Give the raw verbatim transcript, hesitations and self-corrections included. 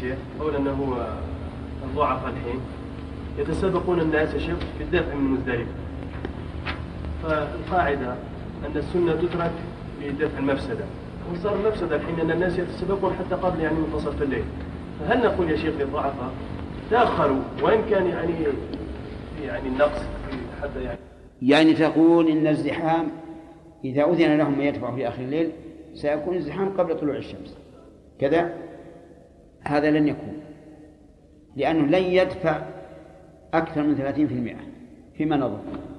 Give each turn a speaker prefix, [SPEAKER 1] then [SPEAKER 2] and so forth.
[SPEAKER 1] شيخ قول أنه الضعفاء الحين يتسابقون الناس يا شيخ في الدفع من مزدلفة، فالقاعدة أن السنة تترك لدفع المفسدة، وصار المفسدة الحين أن الناس يتسابقون حتى قبل يعني منتصف الليل، فهل نقول يا شيخ للضعفاء تأخروا وإن كان يعني يعني النقص حتى يعني
[SPEAKER 2] يعني تقول إن الزحام إذا أذن لهم أن يدفعوا في آخر الليل سيكون الزحام قبل طلوع الشمس كذا؟ هذا لن يكون، لأنه لن يدفع أكثر من ثلاثين بالمئة فيما نظر.